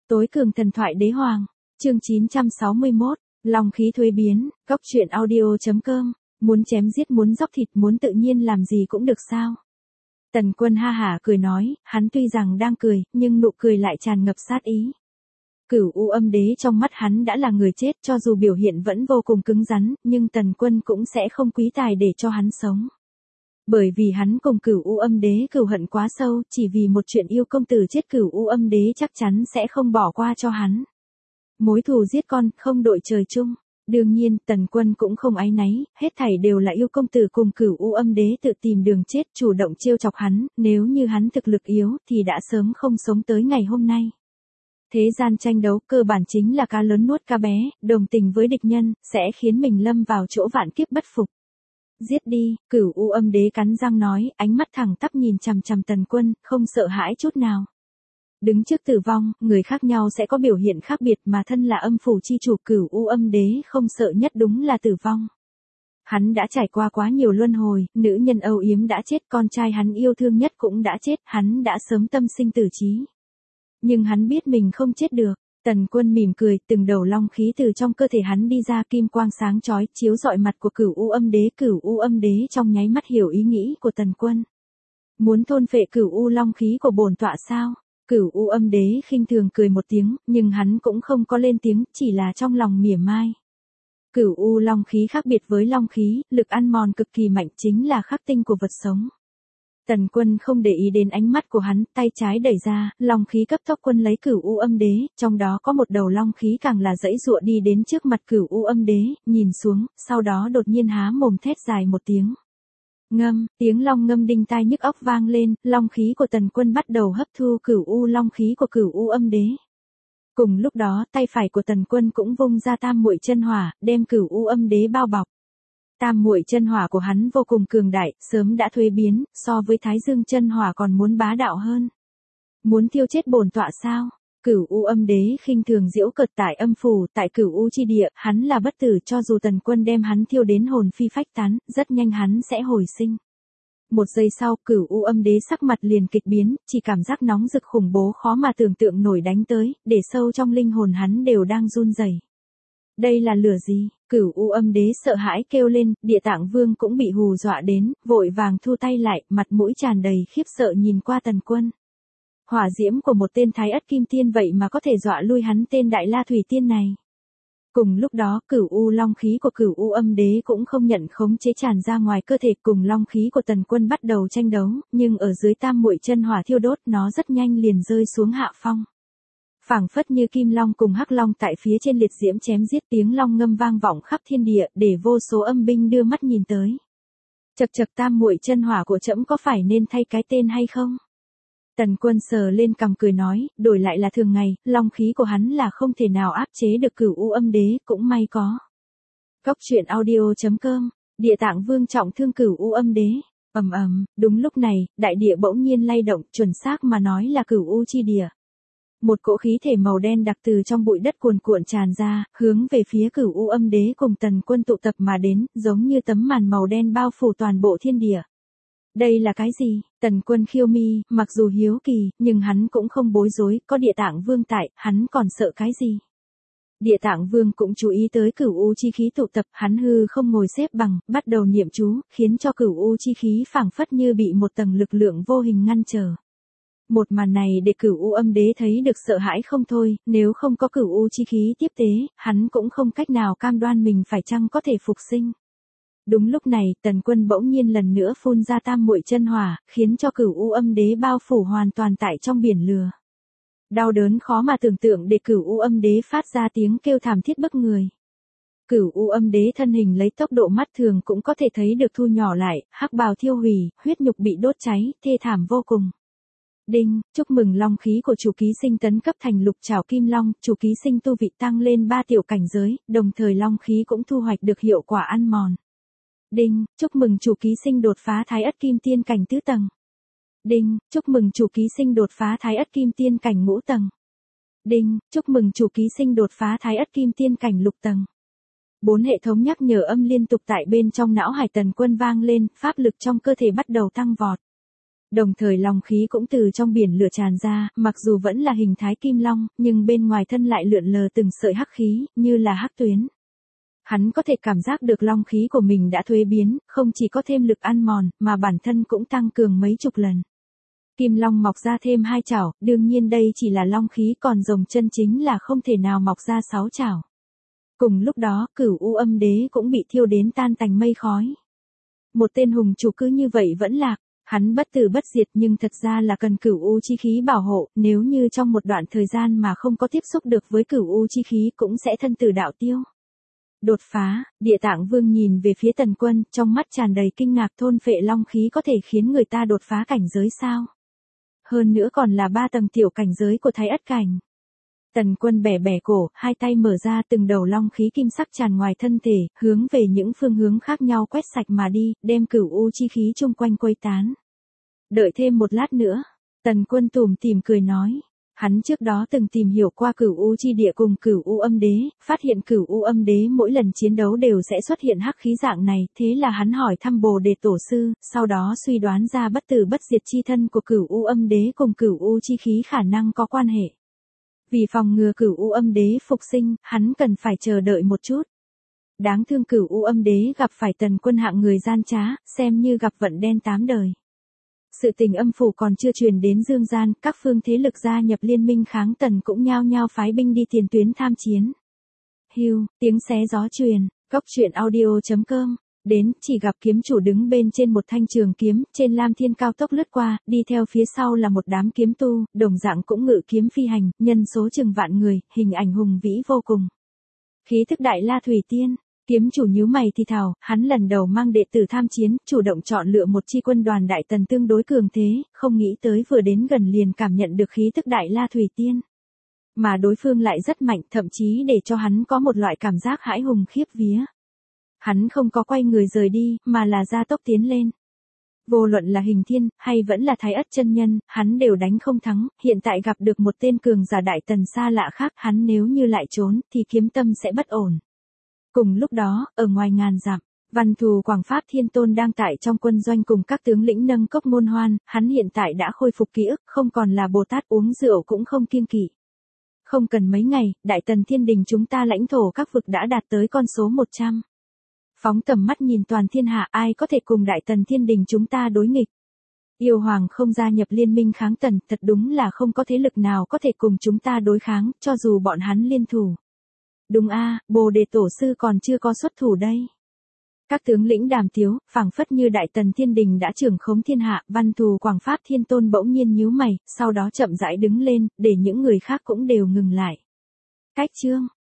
Tối cường thần thoại đế hoàng, chương 961, long khí thuế biến, góc truyện audio.com, muốn chém giết muốn dóc thịt muốn tự nhiên làm gì cũng được sao. Tần Quân ha hả cười nói, hắn tuy rằng đang cười, nhưng nụ cười lại tràn ngập sát ý. Cửu U Âm Đế trong mắt hắn đã là người chết, cho dù biểu hiện vẫn vô cùng cứng rắn, nhưng Tần Quân cũng sẽ không quý tài để cho hắn sống. Bởi vì hắn cùng Cửu U Âm Đế cừu hận quá sâu, chỉ vì một chuyện yêu công tử chết Cửu U Âm Đế chắc chắn sẽ không bỏ qua cho hắn. Mối thù giết con, không đội trời chung. Đương nhiên, Tần Quân cũng không áy náy, hết thảy đều là yêu công tử cùng Cửu U Âm Đế tự tìm đường chết, chủ động trêu chọc hắn, nếu như hắn thực lực yếu thì đã sớm không sống tới ngày hôm nay. Thế gian tranh đấu cơ bản chính là cá lớn nuốt cá bé, đồng tình với địch nhân, sẽ khiến mình lâm vào chỗ vạn kiếp bất phục. Giết đi, Cửu U Âm Đế cắn răng nói, ánh mắt thẳng tắp nhìn chằm chằm Tần Quân, không sợ hãi chút nào. Đứng trước tử vong, người khác nhau sẽ có biểu hiện khác biệt mà thân là âm phủ chi chủ Cửu U Âm Đế không sợ nhất đúng là tử vong. Hắn đã trải qua quá nhiều luân hồi, nữ nhân âu yếm đã chết, con trai hắn yêu thương nhất cũng đã chết, hắn đã sớm tâm sinh tử trí. Nhưng hắn biết mình không chết được. Tần Quân mỉm cười, từng đầu long khí từ trong cơ thể hắn đi ra, kim quang sáng chói chiếu rọi mặt của Cửu U Âm Đế. Cửu U Âm Đế trong nháy mắt hiểu ý nghĩ của Tần Quân. Muốn thôn phệ Cửu U long khí của bổn tọa sao? Cửu U Âm Đế khinh thường cười một tiếng, nhưng hắn cũng không có lên tiếng, chỉ là trong lòng mỉa mai. Cửu U long khí khác biệt với long khí, lực ăn mòn cực kỳ mạnh, chính là khắc tinh của vật sống. Tần Quân không để ý đến ánh mắt của hắn, tay trái đẩy ra, long khí cấp tốc quân lấy Cửu U Âm Đế, trong đó có một đầu long khí càng là giãy giụa đi đến trước mặt Cửu U Âm Đế, nhìn xuống, sau đó đột nhiên há mồm thét dài một tiếng. Ngâm, tiếng long ngâm đinh tai nhức óc vang lên, long khí của Tần Quân bắt đầu hấp thu Cửu U long khí của Cửu U Âm Đế. Cùng lúc đó, tay phải của Tần Quân cũng vung ra Tam Muội Chân Hỏa, đem Cửu U Âm Đế bao bọc. Tam Muội Chân Hỏa của hắn vô cùng cường đại, sớm đã thuế biến, so với Thái Dương Chân Hỏa còn muốn bá đạo hơn. Muốn thiêu chết bổn tọa sao? Cửu U Âm Đế khinh thường giễu cợt tại âm phủ, tại Cửu U chi địa, hắn là bất tử, cho dù Tần Quân đem hắn thiêu đến hồn phi phách tán, rất nhanh hắn sẽ hồi sinh. Một giây sau, Cửu U Âm Đế sắc mặt liền kịch biến, chỉ cảm giác nóng rực khủng bố khó mà tưởng tượng nổi đánh tới, để sâu trong linh hồn hắn đều đang run rẩy. Đây là lửa gì? Cửu U Âm Đế sợ hãi kêu lên, Địa Tạng Vương cũng bị hù dọa đến, vội vàng thu tay lại, mặt mũi tràn đầy khiếp sợ nhìn qua Tần Quân. Hỏa diễm của một tên Thái Ất Kim Tiên vậy mà có thể dọa lui hắn tên Đại La Thủy Tiên này. Cùng lúc đó, Cửu U long khí của Cửu U Âm Đế cũng không nhận khống chế tràn ra ngoài cơ thể, cùng long khí của Tần Quân bắt đầu tranh đấu, nhưng ở dưới Tam Muội Chân Hỏa thiêu đốt, nó rất nhanh liền rơi xuống hạ phong. Phảng phất như Kim Long cùng Hắc Long tại phía trên liệt diễm chém giết, tiếng long ngâm vang vọng khắp thiên địa, để vô số âm binh đưa mắt nhìn tới. Chậc chậc, Tam Muội Chân Hỏa của trẫm có phải nên thay cái tên hay không? Tần Quân sờ lên cằm cười nói, đổi lại là thường ngày, long khí của hắn là không thể nào áp chế được Cửu U Âm Đế, cũng may có. Góc truyện audio.com, Địa Tạng Vương trọng thương Cửu U Âm Đế. Ầm ầm, đúng lúc này, đại địa bỗng nhiên lay động, chuẩn xác mà nói là Cửu U chi địa. Một cỗ khí thể màu đen đặc từ trong bụi đất cuồn cuộn tràn ra, hướng về phía Cửu U Âm Đế cùng Tần Quân tụ tập mà đến, giống như tấm màn màu đen bao phủ toàn bộ thiên địa. Đây là cái gì? Tần Quân khiêu mi, mặc dù hiếu kỳ, nhưng hắn cũng không bối rối, có Địa Tạng Vương tại, hắn còn sợ cái gì? Địa Tạng Vương cũng chú ý tới Cửu U chi khí tụ tập, hắn hư không ngồi xếp bằng, bắt đầu niệm chú, khiến cho Cửu U chi khí phảng phất như bị một tầng lực lượng vô hình ngăn trở. Một màn này để Cửu U Âm Đế thấy được sợ hãi không thôi, nếu không có Cửu U chi khí tiếp tế, hắn cũng không cách nào cam đoan mình phải chăng có thể phục sinh. Đúng lúc này, Tần Quân bỗng nhiên lần nữa phun ra Tam Muội Chân Hỏa, khiến cho Cửu U Âm Đế bao phủ hoàn toàn tại trong biển lửa. Đau đớn khó mà tưởng tượng để Cửu U Âm Đế phát ra tiếng kêu thảm thiết bức người. Cửu U Âm Đế thân hình lấy tốc độ mắt thường cũng có thể thấy được thu nhỏ lại, hắc bào thiêu hủy, huyết nhục bị đốt cháy, thê thảm vô cùng. Đinh, chúc mừng long khí của chủ ký sinh tấn cấp thành Lục Trảo Kim Long, chủ ký sinh tu vị tăng lên 3 tiểu cảnh giới, đồng thời long khí cũng thu hoạch được hiệu quả ăn mòn. Đinh, chúc mừng chủ ký sinh đột phá Thái Ất Kim Tiên cảnh tứ tầng. Đinh, chúc mừng chủ ký sinh đột phá Thái Ất Kim Tiên cảnh ngũ tầng. Đinh, chúc mừng chủ ký sinh đột phá Thái Ất Kim Tiên cảnh lục tầng. 4 hệ thống nhắc nhở âm liên tục tại bên trong não hải Tần Quân vang lên, pháp lực trong cơ thể bắt đầu tăng vọt. Đồng thời long khí cũng từ trong biển lửa tràn ra, mặc dù vẫn là hình thái kim long, nhưng bên ngoài thân lại lượn lờ từng sợi hắc khí, như là hắc tuyến. Hắn có thể cảm giác được long khí của mình đã thuế biến, không chỉ có thêm lực ăn mòn, mà bản thân cũng tăng cường mấy chục lần. Kim long mọc ra thêm 2 chảo, đương nhiên đây chỉ là long khí, còn rồng chân chính là không thể nào mọc ra 6 chảo. Cùng lúc đó, Cửu U Âm Đế cũng bị thiêu đến tan tành mây khói. Một tên hùng chủ cứ như vậy vẫn lạc, hắn bất tử bất diệt nhưng thật ra là cần Cửu U chi khí bảo hộ, nếu như trong một đoạn thời gian mà không có tiếp xúc được với Cửu U chi khí cũng sẽ thân tử đạo tiêu. Đột phá, Địa Tạng Vương nhìn về phía Tần Quân, trong mắt tràn đầy kinh ngạc, thôn phệ long khí có thể khiến người ta đột phá cảnh giới sao? Hơn nữa còn là 3 tầng tiểu cảnh giới của Thái Ất cảnh. Tần Quân bẻ bẻ cổ, hai tay mở ra, từng đầu long khí kim sắc tràn ngoài thân thể, hướng về những phương hướng khác nhau quét sạch mà đi, đem Cửu U chi khí chung quanh quấy tán. Đợi thêm một lát nữa, Tần Quân tủm tỉm cười nói. Hắn trước đó từng tìm hiểu qua Cửu U chi địa cùng Cửu U Âm Đế, phát hiện Cửu U Âm Đế mỗi lần chiến đấu đều sẽ xuất hiện hắc khí dạng này, thế là hắn hỏi thăm Bồ Đề Tổ sư, sau đó suy đoán ra bất tử bất diệt chi thân của Cửu U Âm Đế cùng Cửu U chi khí khả năng có quan hệ. Vì phòng ngừa Cửu U Âm Đế phục sinh, hắn cần phải chờ đợi một chút. Đáng thương Cửu U Âm Đế gặp phải Tần Quân hạng người gian trá, xem như gặp vận đen 8 đời. Sự tình âm phủ còn chưa truyền đến Dương gian, các phương thế lực gia nhập liên minh kháng Tần cũng nhao nhao phái binh đi tiền tuyến tham chiến. Hưu, tiếng xé gió truyền, Cốc Truyện Audio.com, đến, chỉ gặp kiếm chủ đứng bên trên một thanh trường kiếm, trên lam thiên cao tốc lướt qua, đi theo phía sau là một đám kiếm tu, đồng dạng cũng ngự kiếm phi hành, nhân số chừng vạn người, hình ảnh hùng vĩ vô cùng. Khí thức đại la thủy tiên. Kiếm chủ nhíu mày thì thào, hắn lần đầu mang đệ tử tham chiến, chủ động chọn lựa một chi quân đoàn đại tần tương đối cường thế, không nghĩ tới vừa đến gần liền cảm nhận được khí tức đại la thủy tiên. Mà đối phương lại rất mạnh, thậm chí để cho hắn có một loại cảm giác hãi hùng khiếp vía. Hắn không có quay người rời đi, mà là gia tốc tiến lên. Vô luận là Hình Thiên, hay vẫn là Thái Ất chân nhân, hắn đều đánh không thắng, hiện tại gặp được một tên cường giả đại tần xa lạ khác, hắn nếu như lại trốn, thì kiếm tâm sẽ bất ổn. Cùng lúc đó, ở ngoài ngàn dặm, Văn Thù Quảng Pháp Thiên Tôn đang tại trong quân doanh cùng các tướng lĩnh nâng cốc ngôn hoan, hắn hiện tại đã khôi phục ký ức, không còn là Bồ Tát, uống rượu cũng không kiêng kỵ. Không cần mấy ngày, Đại Tần Thiên Đình chúng ta lãnh thổ các vực đã đạt tới con số 100. Phóng tầm mắt nhìn toàn thiên hạ, ai có thể cùng Đại Tần Thiên Đình chúng ta đối nghịch. Yêu Hoàng không gia nhập liên minh kháng Tần, thật đúng là không có thế lực nào có thể cùng chúng ta đối kháng, cho dù bọn hắn liên thủ. Đúng a, Bồ Đề Tổ sư còn chưa có xuất thủ đây. Các tướng lĩnh đàm tiếu, phảng phất như Đại Tần Thiên Đình đã trưởng khống thiên hạ, Văn Thù Quảng Pháp Thiên Tôn bỗng nhiên nhíu mày, sau đó chậm rãi đứng lên, để những người khác cũng đều ngừng lại. Cách chương